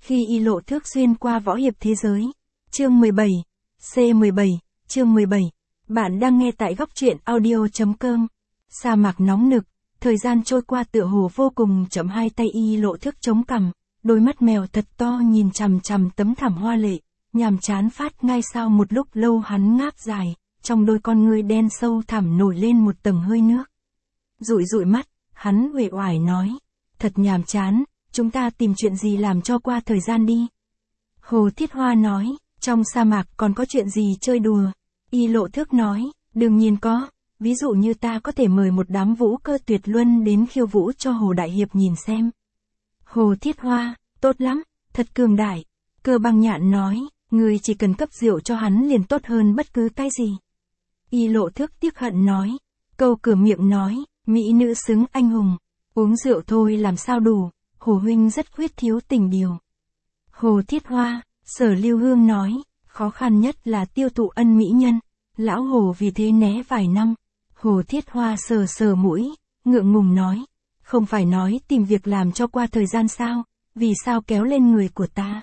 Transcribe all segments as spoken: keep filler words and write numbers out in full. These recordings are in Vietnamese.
Khi Y Lộ Thước xuyên qua võ hiệp thế giới. Chương mười bảy. C mười bảy, chương mười bảy. Bạn đang nghe tại góc truyện audio chấm com. Sa mạc nóng nực, thời gian trôi qua tựa hồ vô cùng chậm, hai tay Y Lộ Thước chống cằm, đôi mắt mèo thật to nhìn chằm chằm tấm thảm hoa lệ, nhàm chán phát ngay sau một lúc lâu hắn ngáp dài, trong đôi con ngươi đen sâu thẳm nổi lên một tầng hơi nước. Dụi dụi mắt, hắn uể oải nói, thật nhàm chán, chúng ta tìm chuyện gì làm cho qua thời gian đi. Hồ Thiết Hoa nói, trong sa mạc còn có chuyện gì chơi đùa. Y Lộ Thước nói, đương nhiên có, ví dụ như ta có thể mời một đám vũ cơ tuyệt luân đến khiêu vũ cho Hồ Đại Hiệp nhìn xem. Hồ Thiết Hoa, tốt lắm, thật cường đại. Cơ Băng Nhạn nói, người chỉ cần cấp rượu cho hắn liền tốt hơn bất cứ cái gì. Y Lộ Thước tiếc hận nói, câu cửa miệng nói, mỹ nữ xứng anh hùng, uống rượu thôi làm sao đủ, Hồ huynh rất khuyết thiếu tình điều. Hồ Thiết Hoa, Sở Lưu Hương nói, khó khăn nhất là tiêu thụ ân mỹ nhân, lão Hồ vì thế né vài năm. Hồ Thiết Hoa sờ sờ mũi, ngượng ngùng nói, không phải nói tìm việc làm cho qua thời gian sao, vì sao kéo lên người của ta.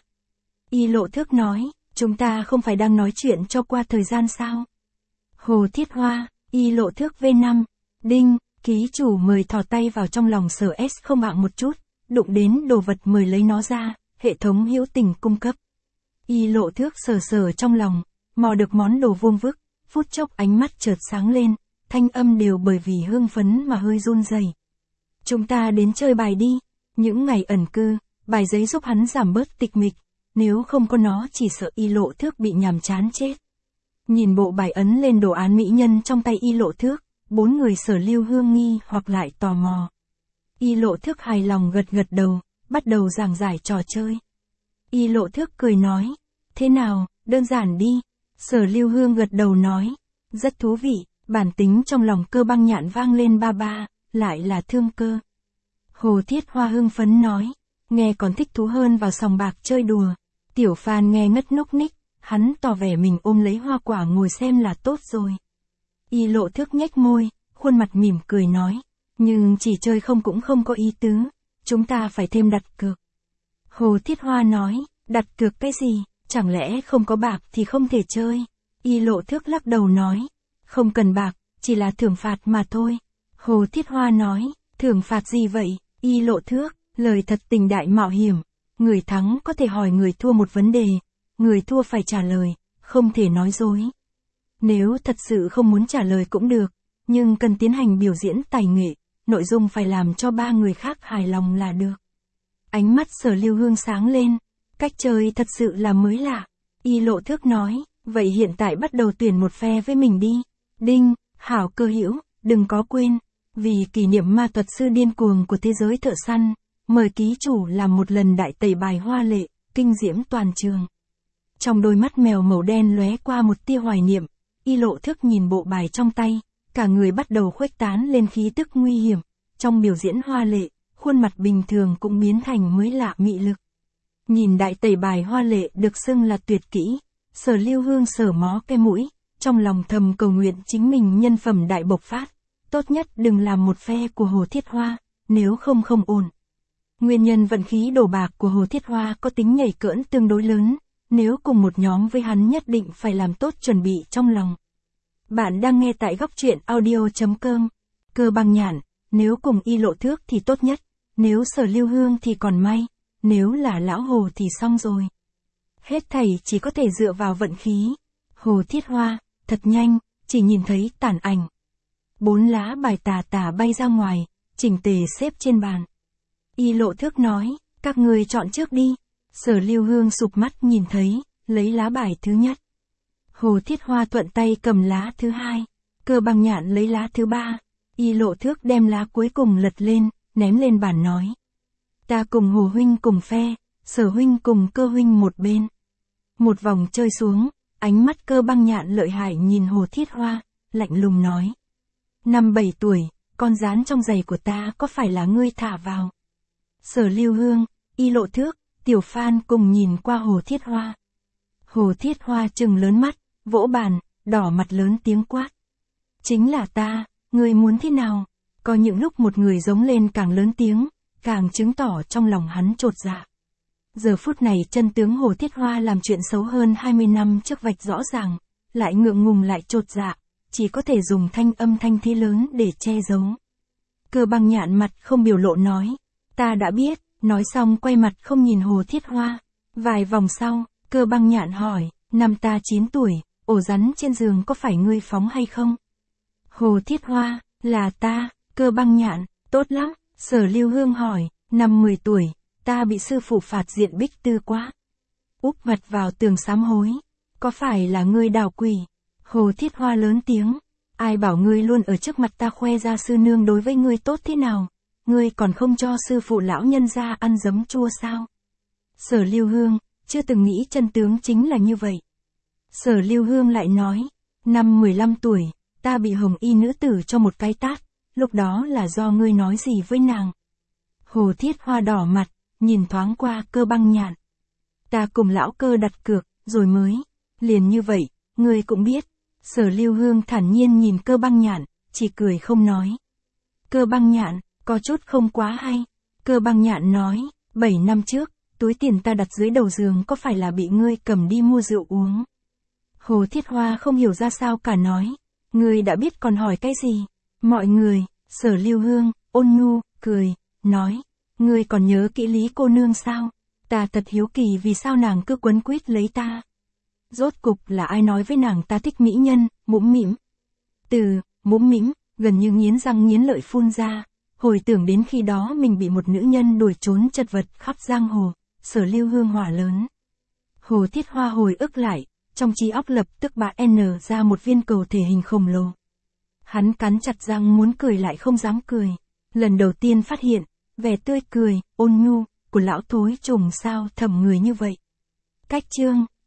Y Lộ Thước nói, chúng ta không phải đang nói chuyện cho qua thời gian sao. Hồ Thiết Hoa, Y Lộ Thước vê năm, đinh, ký chủ mời thò tay vào trong lòng Sở S không mạng một chút, đụng đến đồ vật mời lấy nó ra, hệ thống hữu tình cung cấp. Y Lộ Thước sờ sờ trong lòng, mò được món đồ vuông vức, phút chốc ánh mắt chợt sáng lên, thanh âm đều bởi vì hưng phấn mà hơi run rẩy. Chúng ta đến chơi bài đi, những ngày ẩn cư, bài giấy giúp hắn giảm bớt tịch mịch, nếu không có nó chỉ sợ Y Lộ Thước bị nhàm chán chết. Nhìn bộ bài ấn lên đồ án mỹ nhân trong tay Y Lộ Thước, bốn người Sở Lưu Hương nghi hoặc lại tò mò. Y Lộ Thước hài lòng gật gật đầu, bắt đầu giảng giải trò chơi. Y Lộ Thước cười nói, thế nào, đơn giản đi. Sở Lưu Hương gật đầu nói, rất thú vị, bản tính trong lòng Cơ Băng Nhạn vang lên ba ba, lại là thương cơ. Hồ Thiết Hoa hưng phấn nói, nghe còn thích thú hơn vào sòng bạc chơi đùa. Tiểu Phan nghe ngất núc ních, hắn tỏ vẻ mình ôm lấy hoa quả ngồi xem là tốt rồi. Y Lộ Thước nhếch môi, khuôn mặt mỉm cười nói, nhưng chỉ chơi không cũng không có ý tứ, chúng ta phải thêm đặt cược. Hồ Thiết Hoa nói, đặt cược cái gì, chẳng lẽ không có bạc thì không thể chơi. Y Lộ Thước lắc đầu nói, không cần bạc, chỉ là thưởng phạt mà thôi. Hồ Thiết Hoa nói, thưởng phạt gì vậy? Y Lộ Thước, lời thật tình đại mạo hiểm, người thắng có thể hỏi người thua một vấn đề, người thua phải trả lời, không thể nói dối. Nếu thật sự không muốn trả lời cũng được, nhưng cần tiến hành biểu diễn tài nghệ, nội dung phải làm cho ba người khác hài lòng là được. Ánh mắt Sở Lưu Hương sáng lên, cách chơi thật sự là mới lạ. Y Lộ Thước nói, vậy hiện tại bắt đầu tuyển một phe với mình đi. Đinh, hảo cơ hữu, đừng có quên, vì kỷ niệm ma thuật sư điên cuồng của thế giới thợ săn, mời ký chủ làm một lần đại tẩy bài hoa lệ, kinh diễm toàn trường. Trong đôi mắt mèo màu đen lóe qua một tia hoài niệm, Y Lộ Thước nhìn bộ bài trong tay, cả người bắt đầu khuếch tán lên khí tức nguy hiểm, trong biểu diễn hoa lệ, khuôn mặt bình thường cũng biến thành mới lạ mị lực. Nhìn đại tẩy bài hoa lệ được xưng là tuyệt kỹ, Sở Lưu Hương sờ mó cái mũi, trong lòng thầm cầu nguyện chính mình nhân phẩm đại bộc phát, tốt nhất đừng làm một phe của Hồ Thiết Hoa, nếu không không ổn. Nguyên nhân vận khí đổ bạc của Hồ Thiết Hoa có tính nhảy cỡn tương đối lớn, nếu cùng một nhóm với hắn nhất định phải làm tốt chuẩn bị trong lòng. Bạn đang nghe tại góc truyện audio chấm com. Cơ Băng Nhạn, nếu cùng Y Lộ Thước thì tốt nhất, nếu Sở Lưu Hương thì còn may, nếu là lão Hồ thì xong rồi. Hết thảy chỉ có thể dựa vào vận khí. Hồ Thiết Hoa, thật nhanh, chỉ nhìn thấy tản ảnh. Bốn lá bài tà tà bay ra ngoài, chỉnh tề xếp trên bàn. Y Lộ Thước nói, các người chọn trước đi. Sở Lưu Hương sụp mắt nhìn thấy, lấy lá bài thứ nhất. Hồ Thiết Hoa thuận tay cầm lá thứ hai. Cơ Băng Nhạn lấy lá thứ ba. Y Lộ Thước đem lá cuối cùng lật lên, ném lên bàn nói. Ta cùng Hồ huynh cùng phe, Sở huynh cùng Cơ huynh một bên. Một vòng chơi xuống, ánh mắt Cơ Băng Nhạn lợi hại nhìn Hồ Thiết Hoa, lạnh lùng nói. Năm bảy tuổi, con rán trong giày của ta có phải là ngươi thả vào? Sở Lưu Hương, Y Lộ Thước, Tiểu Phan cùng nhìn qua Hồ Thiết Hoa. Hồ Thiết Hoa trừng lớn mắt, vỗ bàn, đỏ mặt lớn tiếng quát. Chính là ta, ngươi muốn thế nào? Có những lúc một người giống lên càng lớn tiếng, càng chứng tỏ trong lòng hắn chột dạ. Giờ phút này chân tướng Hồ Thiết Hoa làm chuyện xấu hơn hai mươi năm trước vạch rõ ràng, lại ngượng ngùng lại chột dạ, chỉ có thể dùng thanh âm thanh thí lớn để che giấu. Cơ Băng Nhạn mặt không biểu lộ nói, ta đã biết, nói xong quay mặt không nhìn Hồ Thiết Hoa. Vài vòng sau, Cơ Băng Nhạn hỏi, năm ta chín tuổi, ổ rắn trên giường có phải ngươi phóng hay không? Hồ Thiết Hoa, là ta. Cơ Băng Nhạn, tốt lắm. Sở Lưu Hương hỏi, năm mười tuổi, ta bị sư phụ phạt diện bích tư quá. Úp mặt vào tường sám hối, có phải là ngươi đào quỷ? Hồ Thiết Hoa lớn tiếng, ai bảo ngươi luôn ở trước mặt ta khoe ra sư nương đối với ngươi tốt thế nào, ngươi còn không cho sư phụ lão nhân ra ăn giấm chua sao? Sở Lưu Hương, chưa từng nghĩ chân tướng chính là như vậy. Sở Lưu Hương lại nói, năm mười lăm tuổi, ta bị hồng y nữ tử cho một cái tát, lúc đó là do ngươi nói gì với nàng? Hồ Thiết Hoa đỏ mặt, nhìn thoáng qua Cơ Băng Nhạn. Ta cùng lão Cơ đặt cược, rồi mới, liền như vậy, ngươi cũng biết. Sở Lưu Hương thản nhiên nhìn Cơ Băng Nhạn, chỉ cười không nói. Cơ Băng Nhạn, có chút không quá hay. Cơ Băng Nhạn nói, bảy năm trước, túi tiền ta đặt dưới đầu giường có phải là bị ngươi cầm đi mua rượu uống? Hồ Thiết Hoa không hiểu ra sao cả nói, ngươi đã biết còn hỏi cái gì? Mọi người, Sở Lưu Hương, ôn nhu, cười, nói, ngươi còn nhớ kỹ Lý cô nương sao? Ta thật hiếu kỳ vì sao nàng cứ quấn quýt lấy ta. Rốt cục là ai nói với nàng ta thích mỹ nhân, mũm mĩm. Từ, mũm mĩm, gần như nghiến răng nghiến lợi phun ra, hồi tưởng đến khi đó mình bị một nữ nhân đuổi trốn chật vật khắp giang hồ, Sở Lưu Hương hỏa lớn. Hồ Thiết Hoa hồi ức lại, trong trí óc lập tức bạ n ra một viên cầu thể hình khổng lồ. Hắn cắn chặt răng muốn cười lại không dám cười, lần đầu tiên phát hiện, vẻ tươi cười, ôn nhu, của lão thối trùng sao thầm người như vậy. Cách chương